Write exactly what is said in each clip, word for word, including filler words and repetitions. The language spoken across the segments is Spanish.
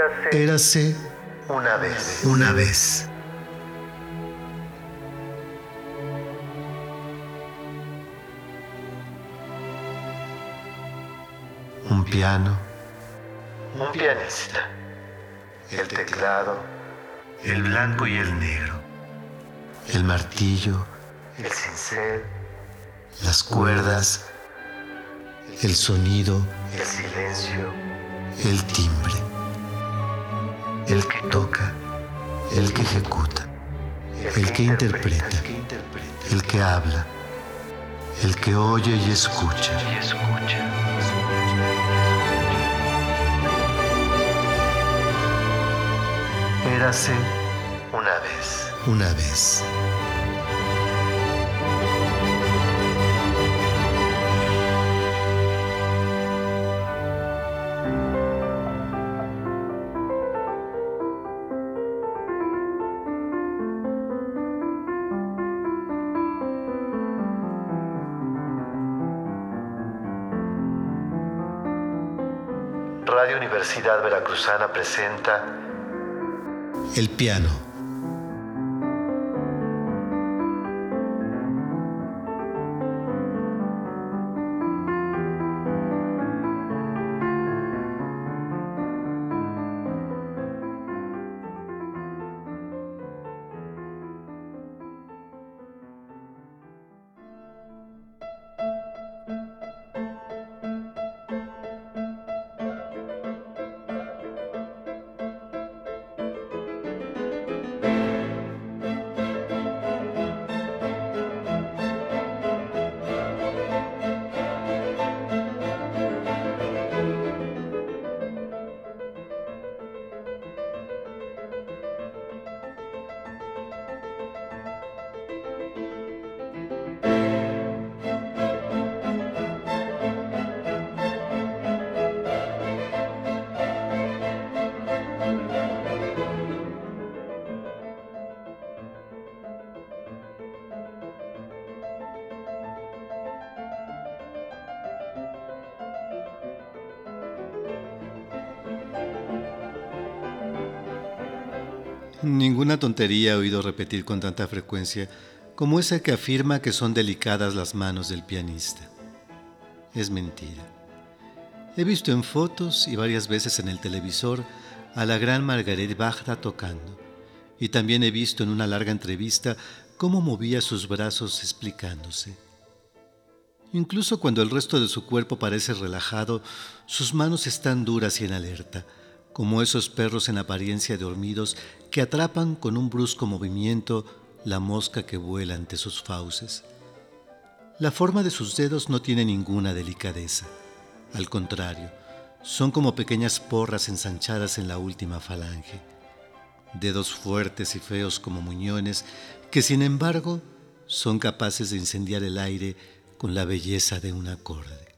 Érase una vez, una vez. Un piano, un pianista, el teclado, el blanco y el negro, el martillo, el cincel, las cuerdas, el sonido, el silencio, el timbre, el que toca, el que ejecuta, el que interpreta, el que habla, el que oye y escucha. Y escucha. Érase una vez, una vez. Radio Universidad Veracruzana presenta El piano. Ninguna tontería he oído repetir con tanta frecuencia como esa que afirma que son delicadas las manos del pianista. Es mentira. He visto en fotos y varias veces en el televisor a la gran Margaret Bajra tocando, y también he visto en una larga entrevista cómo movía sus brazos explicándose. Incluso cuando el resto de su cuerpo parece relajado, sus manos están duras y en alerta, como esos perros en apariencia dormidos que atrapan con un brusco movimiento la mosca que vuela ante sus fauces. La forma de sus dedos no tiene ninguna delicadeza. Al contrario, son como pequeñas porras ensanchadas en la última falange. Dedos fuertes y feos como muñones que, sin embargo, son capaces de incendiar el aire con la belleza de un acorde.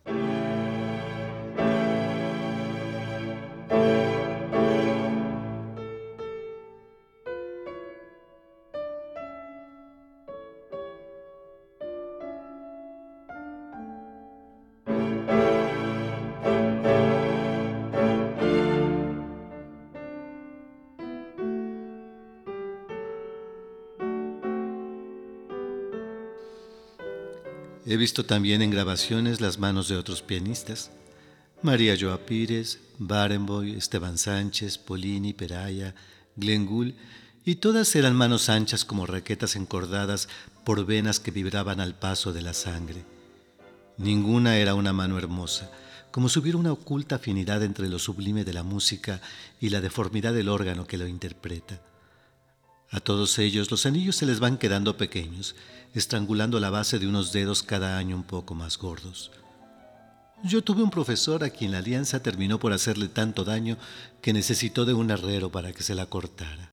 He visto también en grabaciones las manos de otros pianistas: María Joa Pires, Barenboim, Esteban Sánchez, Polini, Peraya, Glenn Gould, y todas eran manos anchas como raquetas encordadas por venas que vibraban al paso de la sangre. Ninguna era una mano hermosa, como si hubiera una oculta afinidad entre lo sublime de la música y la deformidad del órgano que lo interpreta. A todos ellos los anillos se les van quedando pequeños, estrangulando la base de unos dedos cada año un poco más gordos. Yo tuve un profesor a quien la alianza terminó por hacerle tanto daño que necesitó de un herrero para que se la cortara.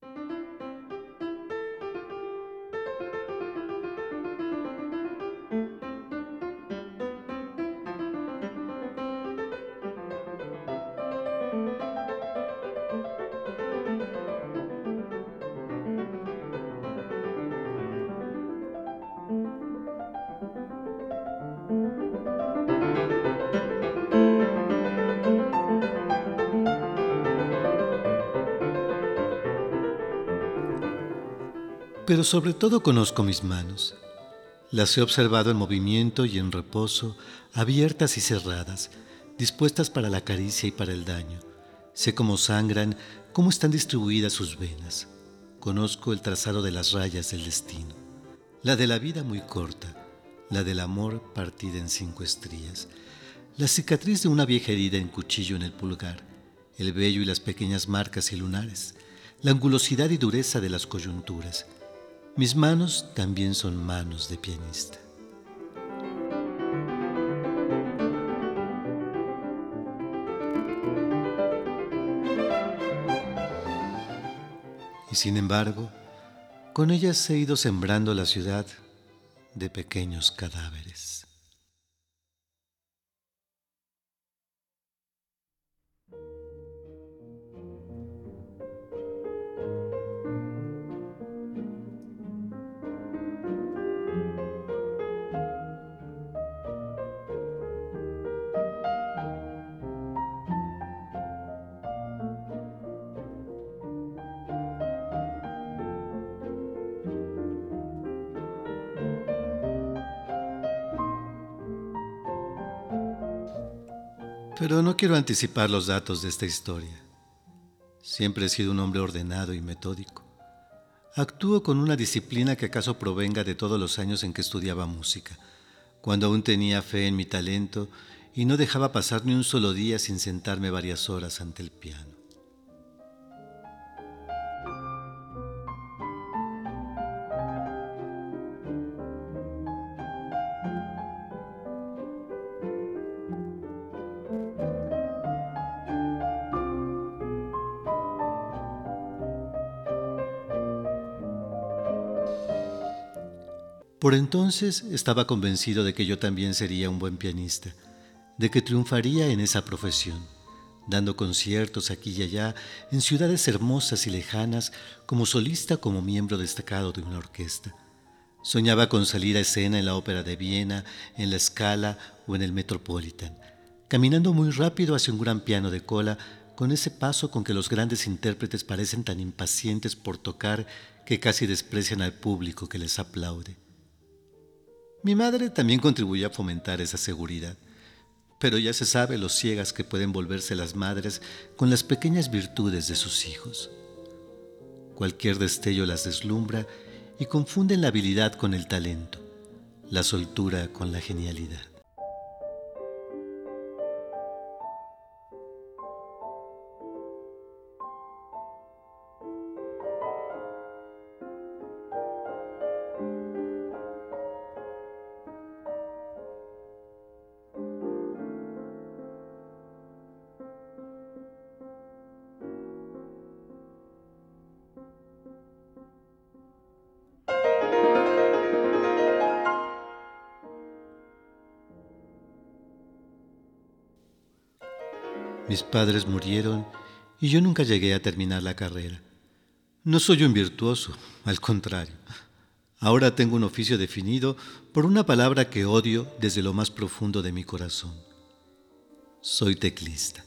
pero sobre todo conozco mis manos. Las he observado en movimiento y en reposo, abiertas y cerradas, dispuestas para la caricia y para el daño. Sé cómo sangran, cómo están distribuidas sus venas. Conozco el trazado de las rayas del destino. La de la vida muy corta, la del amor partida en cinco estrías, la cicatriz de una vieja herida en cuchillo en el pulgar, el vello y las pequeñas marcas y lunares, la angulosidad y dureza de las coyunturas. Mis manos también son manos de pianista. Y sin embargo, con ellas he ido sembrando la ciudad de pequeños cadáveres. Pero no quiero anticipar los datos de esta historia. Siempre he sido un hombre ordenado y metódico. Actúo con una disciplina que acaso provenga de todos los años en que estudiaba música, cuando aún tenía fe en mi talento y no dejaba pasar ni un solo día sin sentarme varias horas ante el piano. Por entonces estaba convencido de que yo también sería un buen pianista, de que triunfaría en esa profesión, dando conciertos aquí y allá en ciudades hermosas y lejanas, como solista, como miembro destacado de una orquesta. Soñaba con salir a escena en la Ópera de Viena, en la Scala o en el Metropolitan, caminando muy rápido hacia un gran piano de cola, con ese paso con que los grandes intérpretes parecen tan impacientes por tocar que casi desprecian al público que les aplaude. Mi madre también contribuyó a fomentar esa seguridad, pero ya se sabe lo ciegas que pueden volverse las madres con las pequeñas virtudes de sus hijos. Cualquier destello las deslumbra y confunden la habilidad con el talento, la soltura con la genialidad. Mis padres murieron y yo nunca llegué a terminar la carrera. No soy un virtuoso, al contrario. Ahora tengo un oficio definido por una palabra que odio desde lo más profundo de mi corazón. Soy teclista.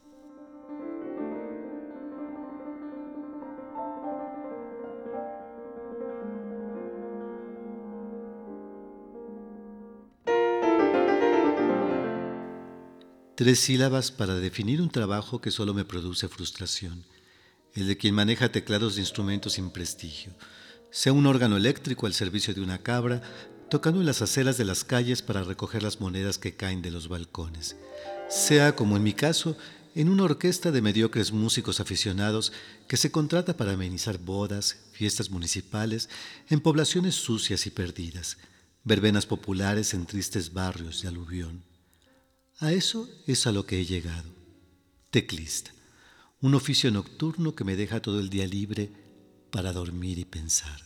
Tres sílabas para definir un trabajo que solo me produce frustración, el de quien maneja teclados de instrumentos sin prestigio, sea un órgano eléctrico al servicio de una cabra, tocando en las aceras de las calles para recoger las monedas que caen de los balcones, sea, como en mi caso, en una orquesta de mediocres músicos aficionados que se contrata para amenizar bodas, fiestas municipales, en poblaciones sucias y perdidas, verbenas populares en tristes barrios de aluvión. A eso es a lo que he llegado. Teclista, un oficio nocturno que me deja todo el día libre para dormir y pensar.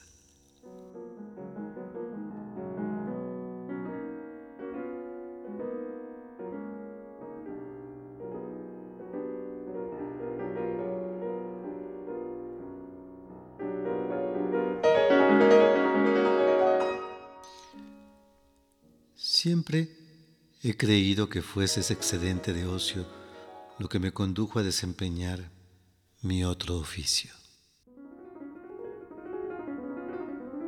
Siempre he creído que fuese ese excedente de ocio lo que me condujo a desempeñar mi otro oficio.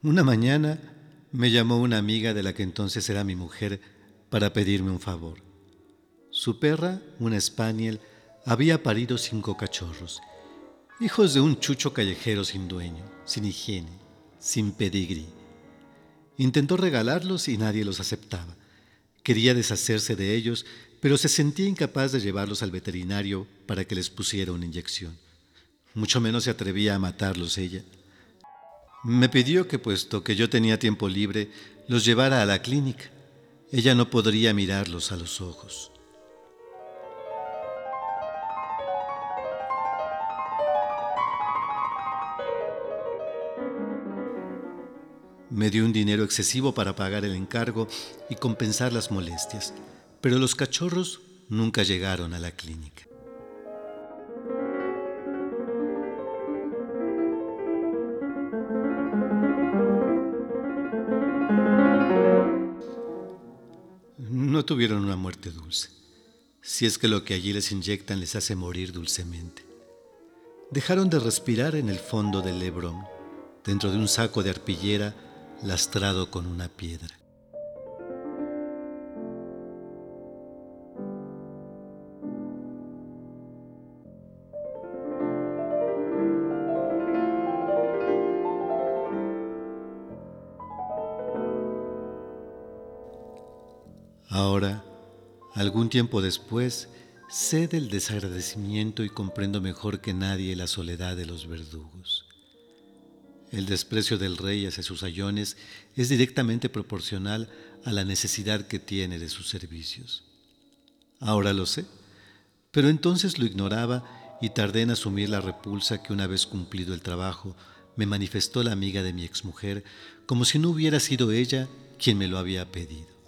Una mañana me llamó una amiga de la que entonces era mi mujer para pedirme un favor. Su perra, una spaniel, había parido cinco cachorros, hijos de un chucho callejero sin dueño, sin higiene, sin pedigrí. Intentó regalarlos y nadie los aceptaba. Quería deshacerse de ellos, pero se sentía incapaz de llevarlos al veterinario para que les pusiera una inyección. Mucho menos se atrevía a matarlos ella. Me pidió que, puesto que yo tenía tiempo libre, los llevara a la clínica. Ella no podría mirarlos a los ojos. Me dio un dinero excesivo para pagar el encargo y compensar las molestias, pero los cachorros nunca llegaron a la clínica. No tuvieron una muerte dulce, si es que lo que allí les inyectan les hace morir dulcemente. Dejaron de respirar en el fondo del Lebrón, dentro de un saco de arpillera lastrado con una piedra. Ahora, algún tiempo después, sé del desagradecimiento y comprendo mejor que nadie la soledad de los verdugos. El desprecio del rey hacia sus sayones es directamente proporcional a la necesidad que tiene de sus servicios. Ahora lo sé, pero entonces lo ignoraba y tardé en asumir la repulsa que, una vez cumplido el trabajo, me manifestó la amiga de mi exmujer, como si no hubiera sido ella quien me lo había pedido.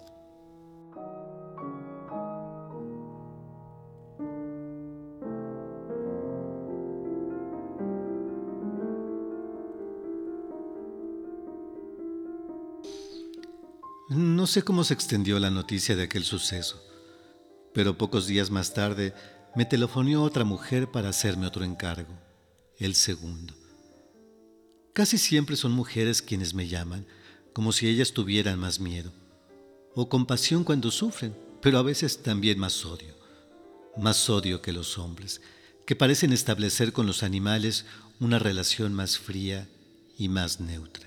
No sé cómo se extendió la noticia de aquel suceso, pero pocos días más tarde me telefonó otra mujer para hacerme otro encargo, el segundo. Casi siempre son mujeres quienes me llaman, como si ellas tuvieran más miedo, o compasión cuando sufren, pero a veces también más odio, más odio que los hombres, que parecen establecer con los animales una relación más fría y más neutra.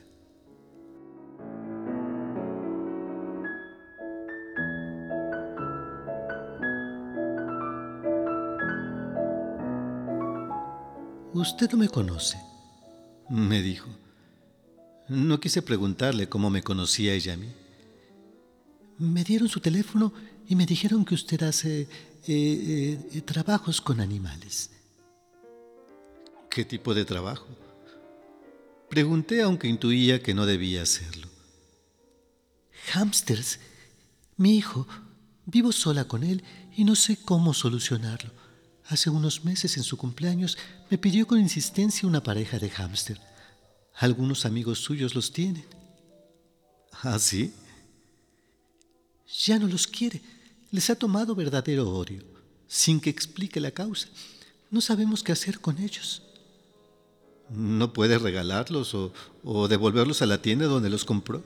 «Usted no me conoce», me dijo. No quise preguntarle cómo me conocía ella a mí. «Me dieron su teléfono y me dijeron que usted hace eh, eh, trabajos con animales». «¿Qué tipo de trabajo?», pregunté, aunque intuía que no debía hacerlo. «Hámsters. Mi hijo. Vivo sola con él y no sé cómo solucionarlo. Hace unos meses, en su cumpleaños, me pidió con insistencia una pareja de hámster. Algunos amigos suyos los tienen». «¿Ah, sí?». «Ya no los quiere. Les ha tomado verdadero odio, sin que explique la causa. No sabemos qué hacer con ellos». «¿No puede regalarlos o, o devolverlos a la tienda donde los compró?».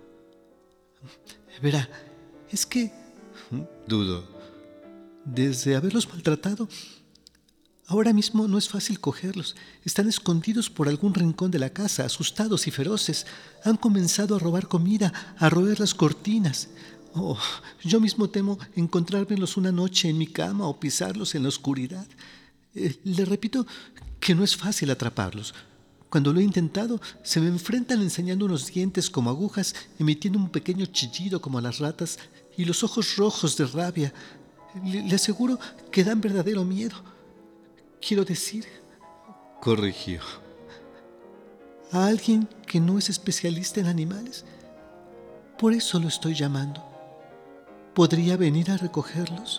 «Verá, es que...». «Dudo». «Desde haberlos maltratado, ahora mismo no es fácil cogerlos. Están escondidos por algún rincón de la casa, asustados y feroces. Han comenzado a robar comida, a roer las cortinas. Oh, yo mismo temo encontrármelos una noche en mi cama o pisarlos en la oscuridad. Eh, le repito que no es fácil atraparlos. Cuando lo he intentado, se me enfrentan enseñando unos dientes como agujas, emitiendo un pequeño chillido como las ratas y los ojos rojos de rabia. Le, le aseguro que dan verdadero miedo. Quiero decir», corrigió, «a alguien que no es especialista en animales. Por eso lo estoy llamando. ¿Podría venir a recogerlos?».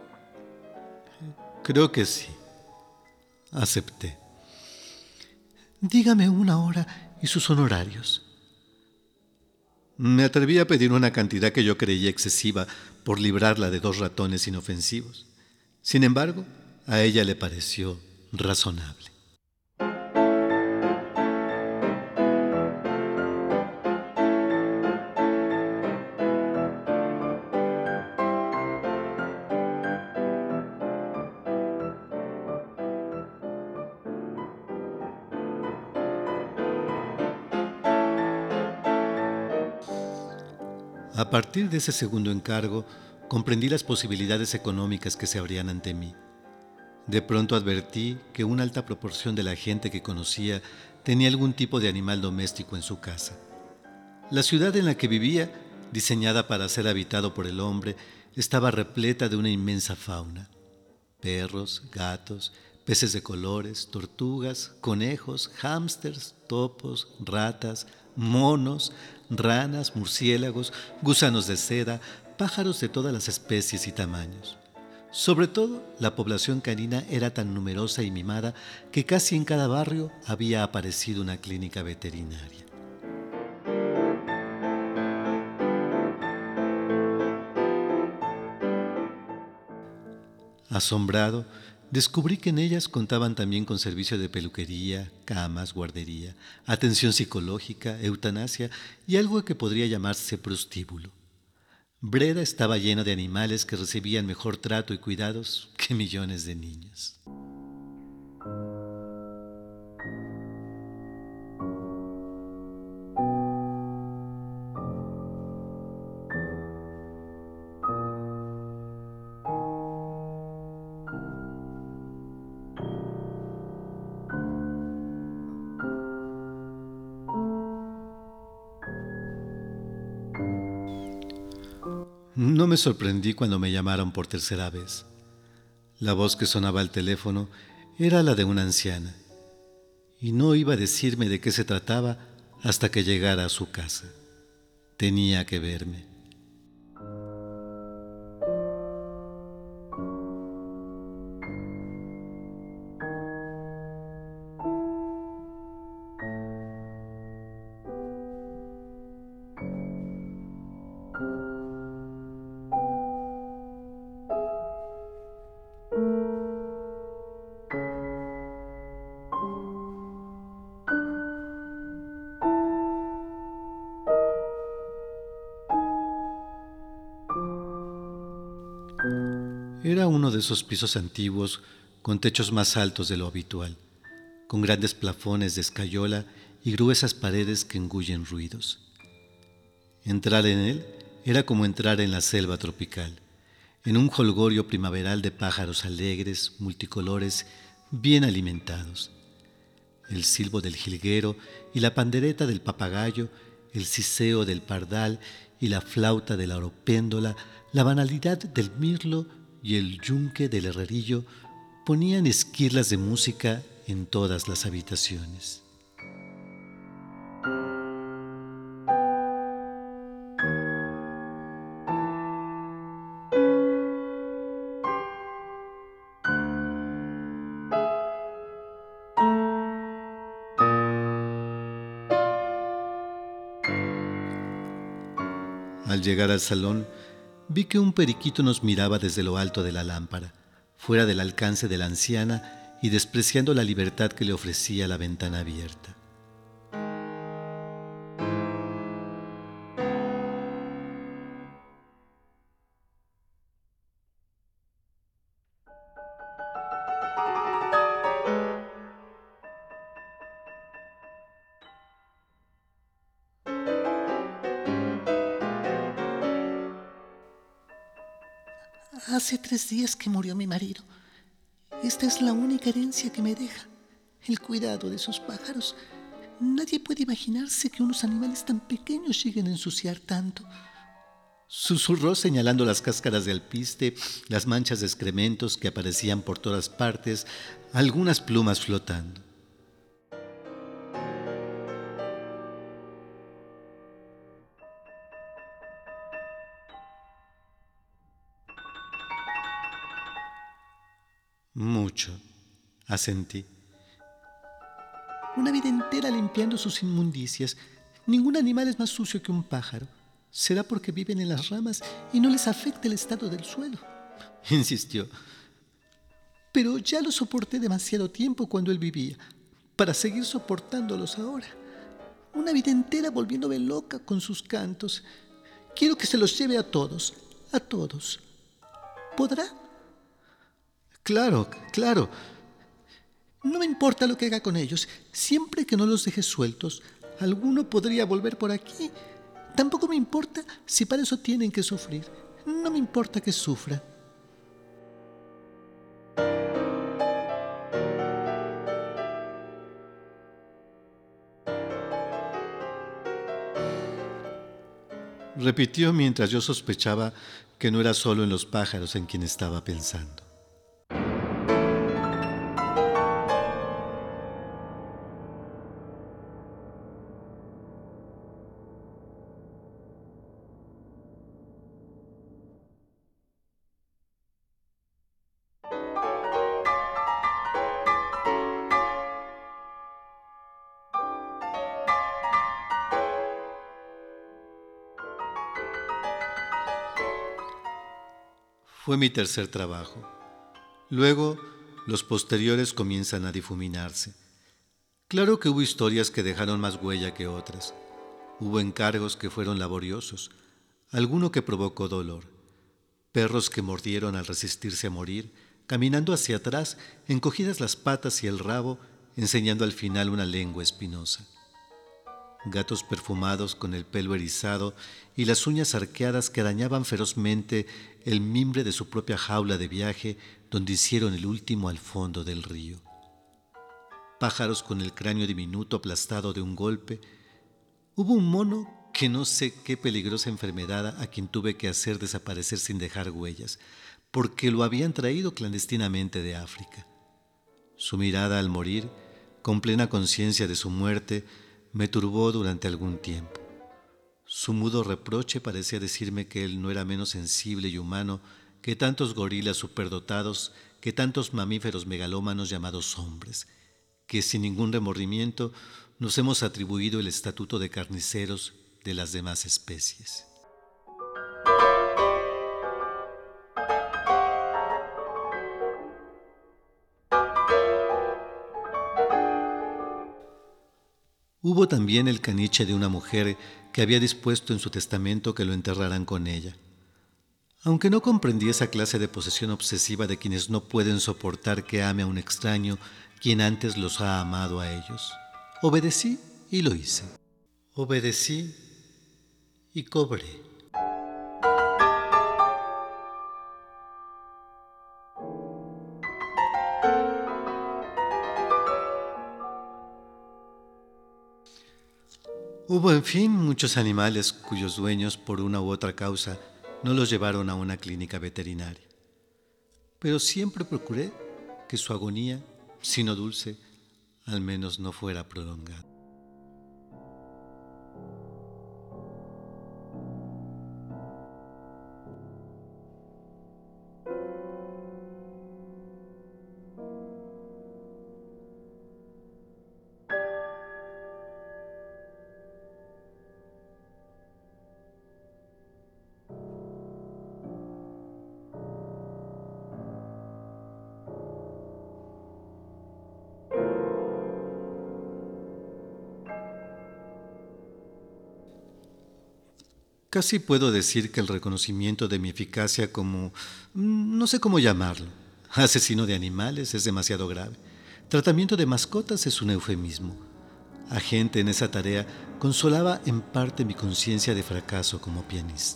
«Creo que sí», acepté. «Dígame una hora y sus honorarios». Me atreví a pedir una cantidad que yo creía excesiva por librarla de dos ratones inofensivos. Sin embargo, a ella le pareció razonable. A partir de ese segundo encargo, comprendí las posibilidades económicas que se abrían ante mí. De pronto advertí que una alta proporción de la gente que conocía tenía algún tipo de animal doméstico en su casa. La ciudad en la que vivía, diseñada para ser habitado por el hombre, estaba repleta de una inmensa fauna. Perros, gatos, peces de colores, tortugas, conejos, hámsters, topos, ratas, monos, ranas, murciélagos, gusanos de seda, pájaros de todas las especies y tamaños. Sobre todo, la población canina era tan numerosa y mimada que casi en cada barrio había aparecido una clínica veterinaria. Asombrado, descubrí que en ellas contaban también con servicio de peluquería, camas, guardería, atención psicológica, eutanasia y algo que podría llamarse prostíbulo. Breda estaba llena de animales que recibían mejor trato y cuidados que millones de niños. No me sorprendí cuando me llamaron por tercera vez. La voz que sonaba al teléfono era la de una anciana, y no iba a decirme de qué se trataba hasta que llegara a su casa. Tenía que verme. Era uno de esos pisos antiguos con techos más altos de lo habitual, con grandes plafones de escayola y gruesas paredes que engullen ruidos. Entrar en él era como entrar en la selva tropical, en un jolgorio primaveral de pájaros alegres, multicolores, bien alimentados. El silbo del jilguero y la pandereta del papagayo, el siseo del pardal y la flauta de la oropéndola, la banalidad del mirlo y el yunque del herrerillo ponían esquirlas de música en todas las habitaciones. Al llegar al salón, vi que un periquito nos miraba desde lo alto de la lámpara, fuera del alcance de la anciana y despreciando la libertad que le ofrecía la ventana abierta. Hace tres días que murió mi marido. Esta es la única herencia que me deja, el cuidado de sus pájaros. Nadie puede imaginarse que unos animales tan pequeños lleguen a ensuciar tanto. Susurró señalando las cáscaras de alpiste, las manchas de excrementos que aparecían por todas partes, algunas plumas flotando. Mucho, asentí. Una vida entera limpiando sus inmundicias. Ningún animal es más sucio que un pájaro. Será porque viven en las ramas y no les afecta el estado del suelo. Insistió. Pero ya lo soporté demasiado tiempo cuando él vivía, para seguir soportándolos ahora. Una vida entera volviéndome loca con sus cantos. Quiero que se los lleve a todos, a todos. ¿Podrá? Claro, claro. No me importa lo que haga con ellos. Siempre que no los deje sueltos, alguno podría volver por aquí. Tampoco me importa si para eso tienen que sufrir. No me importa que sufra. Repitió mientras yo sospechaba que no era solo en los pájaros en quien estaba pensando. Fue mi tercer trabajo. Luego, los posteriores comienzan a difuminarse. Claro que hubo historias que dejaron más huella que otras. Hubo encargos que fueron laboriosos, alguno que provocó dolor. Perros que mordieron al resistirse a morir, caminando hacia atrás, encogidas las patas y el rabo, enseñando al final una lengua espinosa. Gatos perfumados con el pelo erizado y las uñas arqueadas que arañaban ferozmente el mimbre de su propia jaula de viaje donde hicieron el último al fondo del río. Pájaros con el cráneo diminuto aplastado de un golpe. Hubo un mono que no sé qué peligrosa enfermedad a quien tuve que hacer desaparecer sin dejar huellas, porque lo habían traído clandestinamente de África. Su mirada al morir, con plena conciencia de su muerte, me turbó durante algún tiempo. Su mudo reproche parecía decirme que él no era menos sensible y humano que tantos gorilas superdotados, que tantos mamíferos megalómanos llamados hombres, que sin ningún remordimiento nos hemos atribuido el estatuto de carniceros de las demás especies. Hubo también el caniche de una mujer que había dispuesto en su testamento que lo enterraran con ella. Aunque no comprendí esa clase de posesión obsesiva de quienes no pueden soportar que ame a un extraño quien antes los ha amado a ellos. Obedecí y lo hice. Obedecí y cobré. Hubo, en fin, muchos animales cuyos dueños, por una u otra causa, no los llevaron a una clínica veterinaria. Pero siempre procuré que su agonía, si no dulce, al menos no fuera prolongada. Casi puedo decir que el reconocimiento de mi eficacia como, no sé cómo llamarlo, asesino de animales es demasiado grave. Tratamiento de mascotas es un eufemismo. Agente en esa tarea consolaba en parte mi conciencia de fracaso como pianista.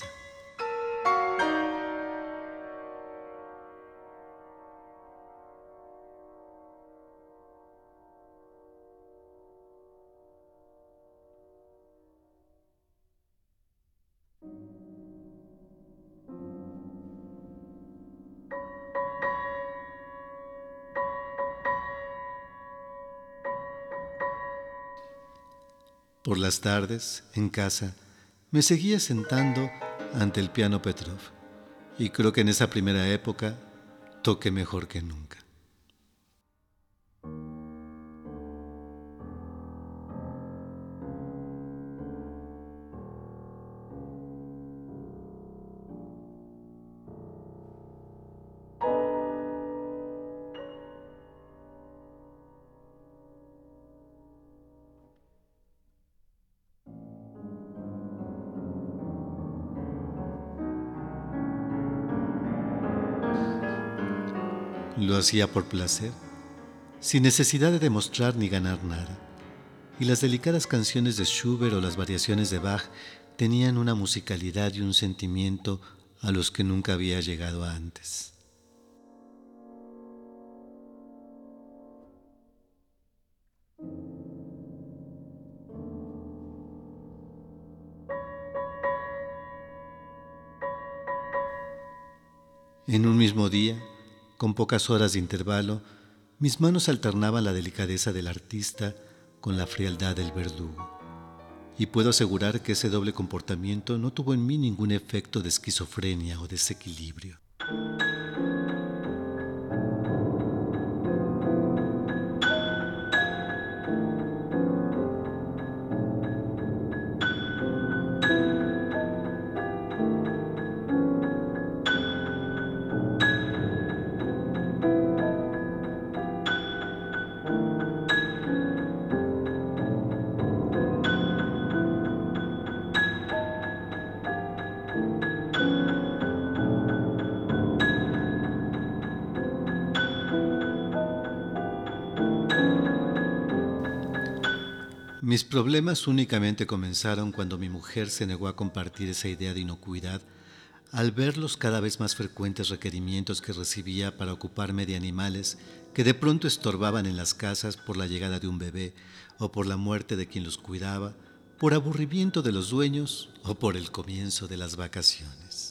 Por las tardes, en casa, me seguía sentando ante el piano Petrov, y creo que en esa primera época toqué mejor que nunca. Lo hacía por placer, sin necesidad de demostrar ni ganar nada. Y las delicadas canciones de Schubert o las variaciones de Bach tenían una musicalidad y un sentimiento a los que nunca había llegado antes. En un mismo día, con pocas horas de intervalo, mis manos alternaban la delicadeza del artista con la frialdad del verdugo. Y puedo asegurar que ese doble comportamiento no tuvo en mí ningún efecto de esquizofrenia o desequilibrio. Mis problemas únicamente comenzaron cuando mi mujer se negó a compartir esa idea de inocuidad al ver los cada vez más frecuentes requerimientos que recibía para ocuparme de animales que de pronto estorbaban en las casas por la llegada de un bebé o por la muerte de quien los cuidaba, por aburrimiento de los dueños o por el comienzo de las vacaciones.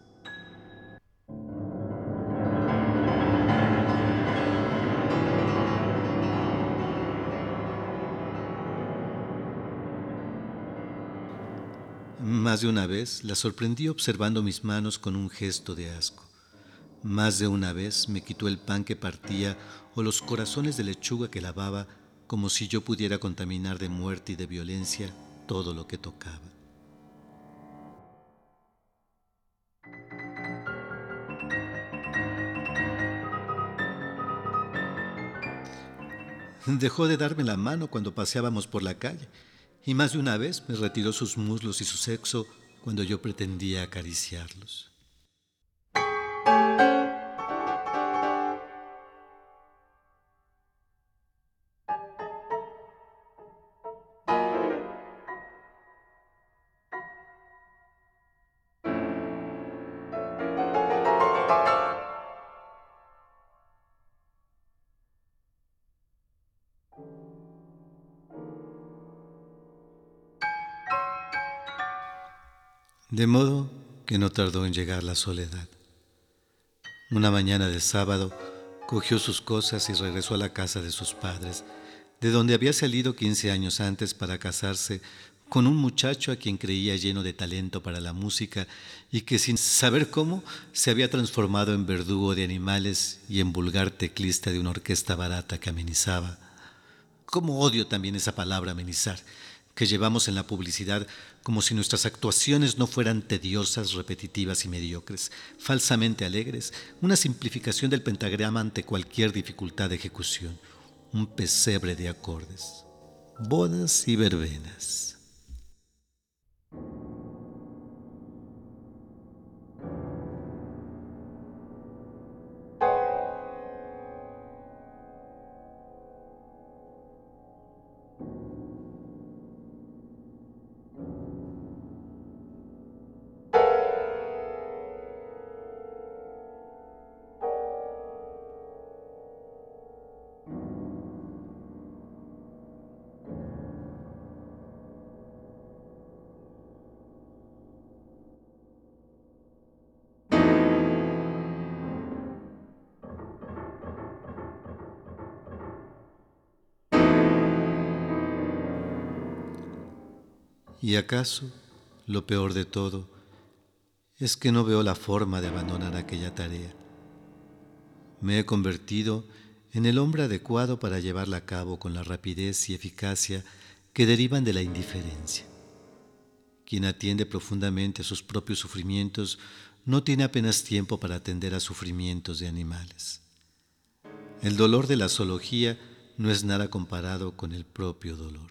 Más de una vez la sorprendí observando mis manos con un gesto de asco. Más de una vez me quitó el pan que partía o los corazones de lechuga que lavaba, como si yo pudiera contaminar de muerte y de violencia todo lo que tocaba. Dejó de darme la mano cuando paseábamos por la calle, y más de una vez me retiró sus muslos y su sexo cuando yo pretendía acariciarlos. De modo que no tardó en llegar la soledad. Una mañana de sábado, cogió sus cosas y regresó a la casa de sus padres, de donde había salido quince años antes para casarse con un muchacho a quien creía lleno de talento para la música y que sin saber cómo se había transformado en verdugo de animales y en vulgar teclista de una orquesta barata que amenizaba. Cómo odio también esa palabra amenizar, que llevamos en la publicidad como si nuestras actuaciones no fueran tediosas, repetitivas y mediocres, falsamente alegres, una simplificación del pentagrama ante cualquier dificultad de ejecución, un pesebre de acordes, bodas y verbenas. ¿Y acaso lo peor de todo es que no veo la forma de abandonar aquella tarea? Me he convertido en el hombre adecuado para llevarla a cabo con la rapidez y eficacia que derivan de la indiferencia. Quien atiende profundamente a sus propios sufrimientos no tiene apenas tiempo para atender a sufrimientos de animales. El dolor de la zoología no es nada comparado con el propio dolor.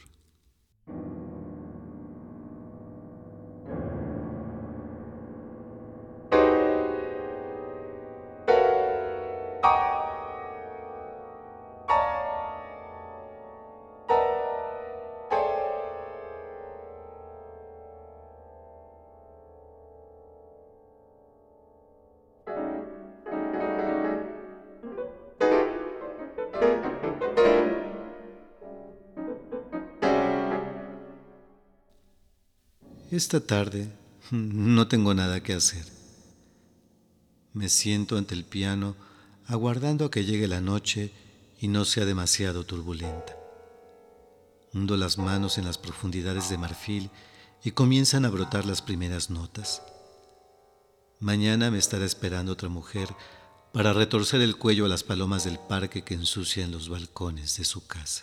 Esta tarde no tengo nada que hacer. Me siento ante el piano aguardando a que llegue la noche y no sea demasiado turbulenta. Hundo las manos en las profundidades de marfil y comienzan a brotar las primeras notas. Mañana me estará esperando otra mujer para retorcer el cuello a las palomas del parque que ensucian los balcones de su casa.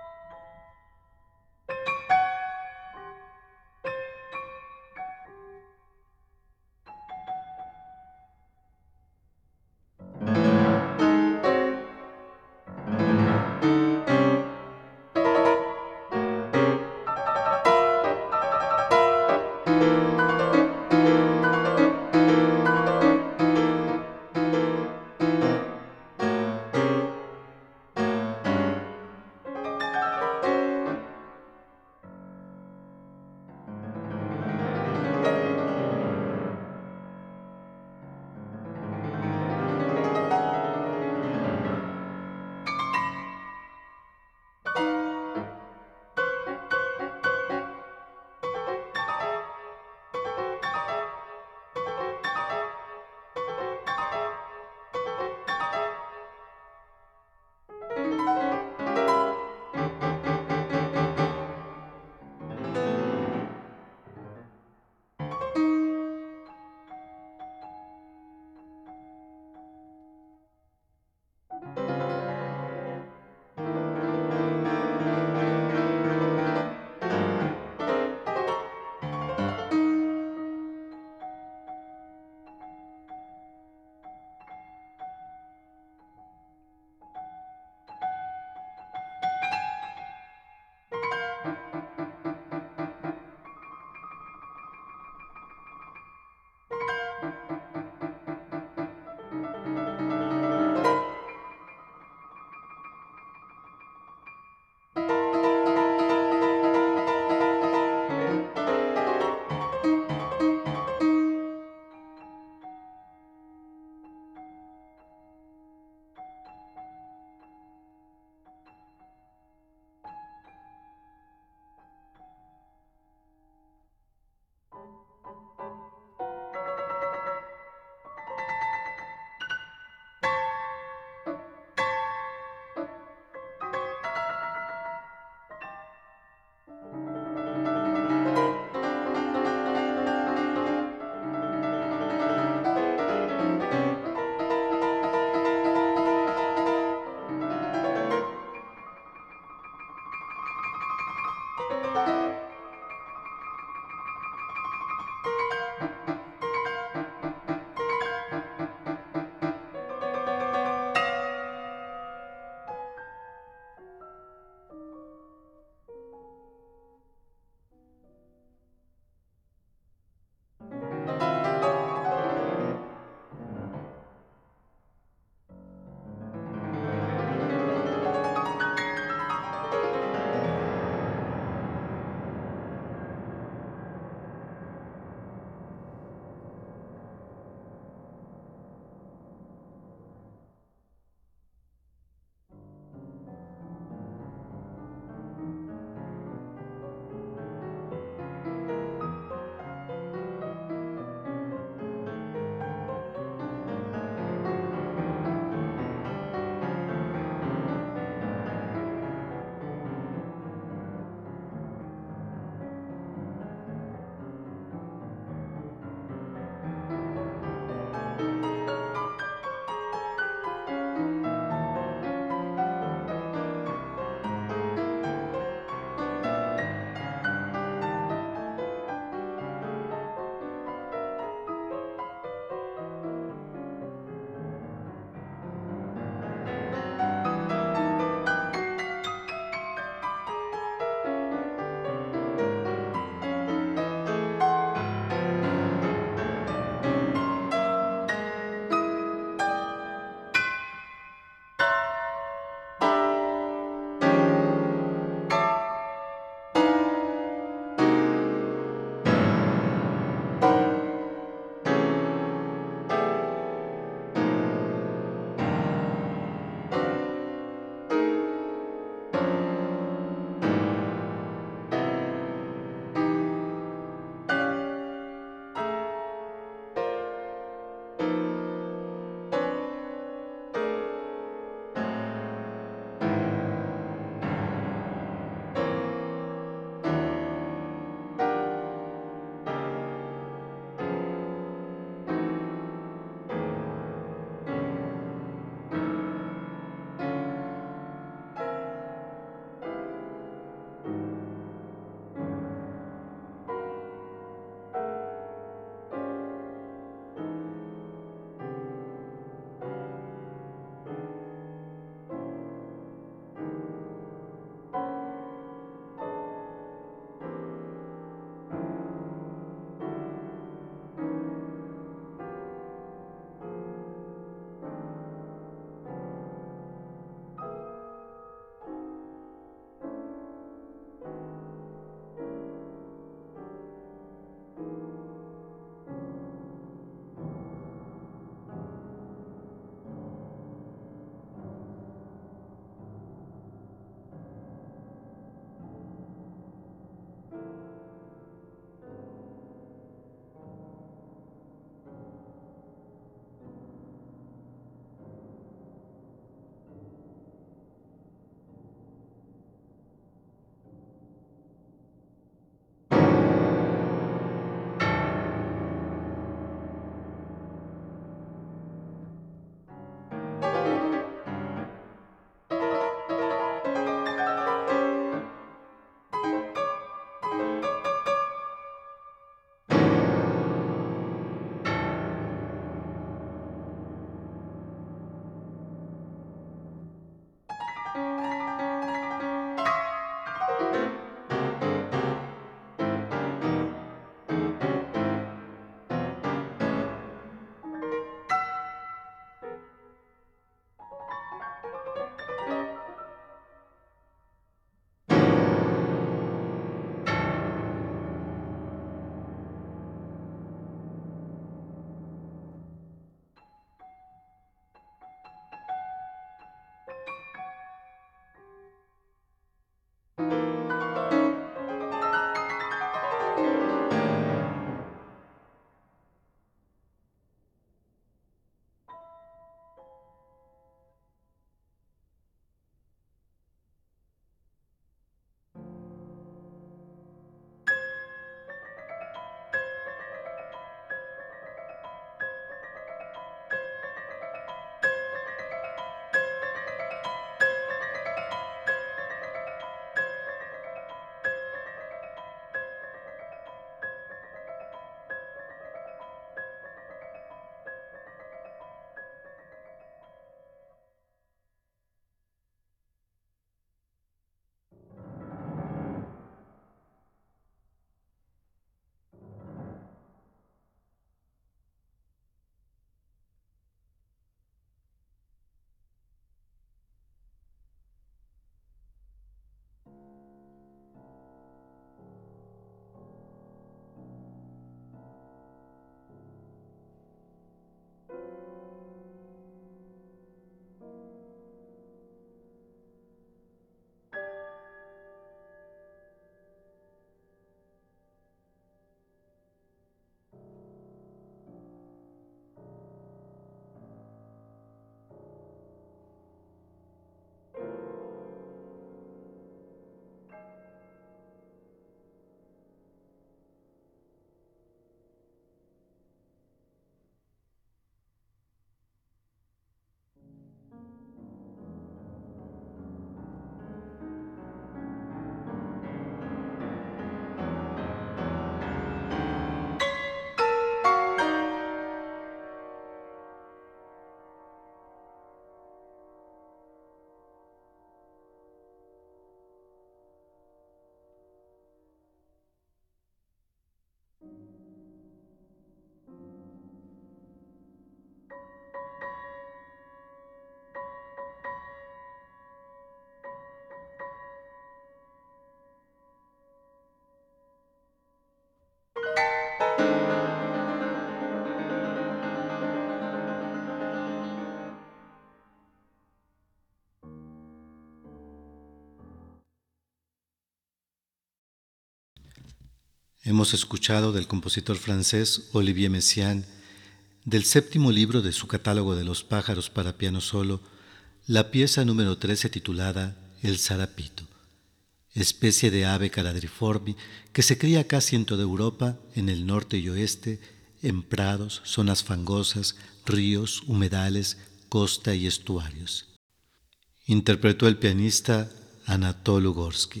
Hemos escuchado del compositor francés Olivier Messiaen, del séptimo libro de su catálogo de los pájaros para piano solo, la pieza número trece titulada El Sarapito, especie de ave caradriforme que se cría casi en toda Europa, en el norte y oeste, en prados, zonas fangosas, ríos, humedales, costa y estuarios. Interpretó el pianista Anatol Ugorsky.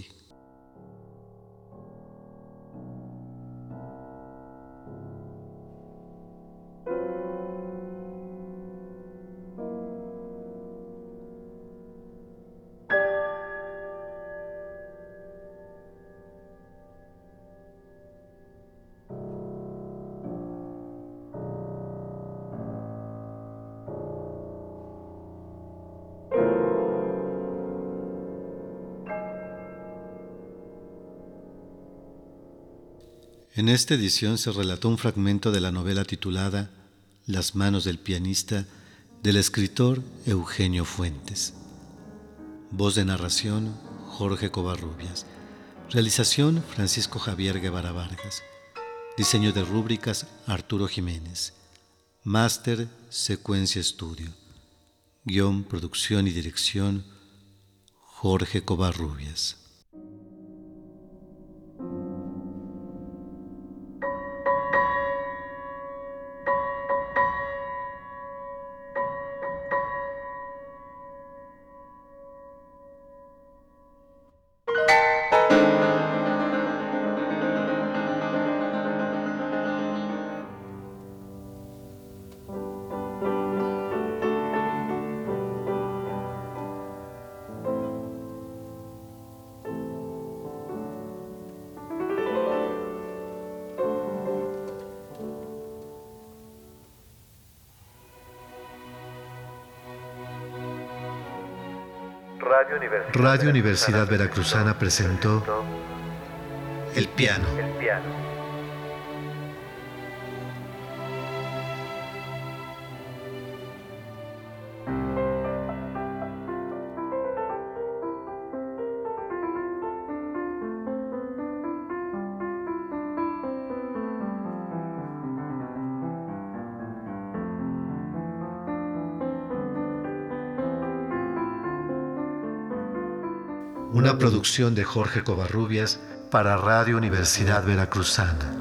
En esta edición se relató un fragmento de la novela titulada Las manos del pianista, del escritor Eugenio Fuentes. Voz de narración, Jorge Covarrubias. Realización, Francisco Javier Guevara Vargas. Diseño de rúbricas, Arturo Jiménez. Máster, Secuencia Estudio. Guión, producción y dirección, Jorge Covarrubias. Radio Universidad, Radio Universidad Veracruzana presentó El piano. El piano. Una producción de Jorge Covarrubias para Radio Universidad Veracruzana.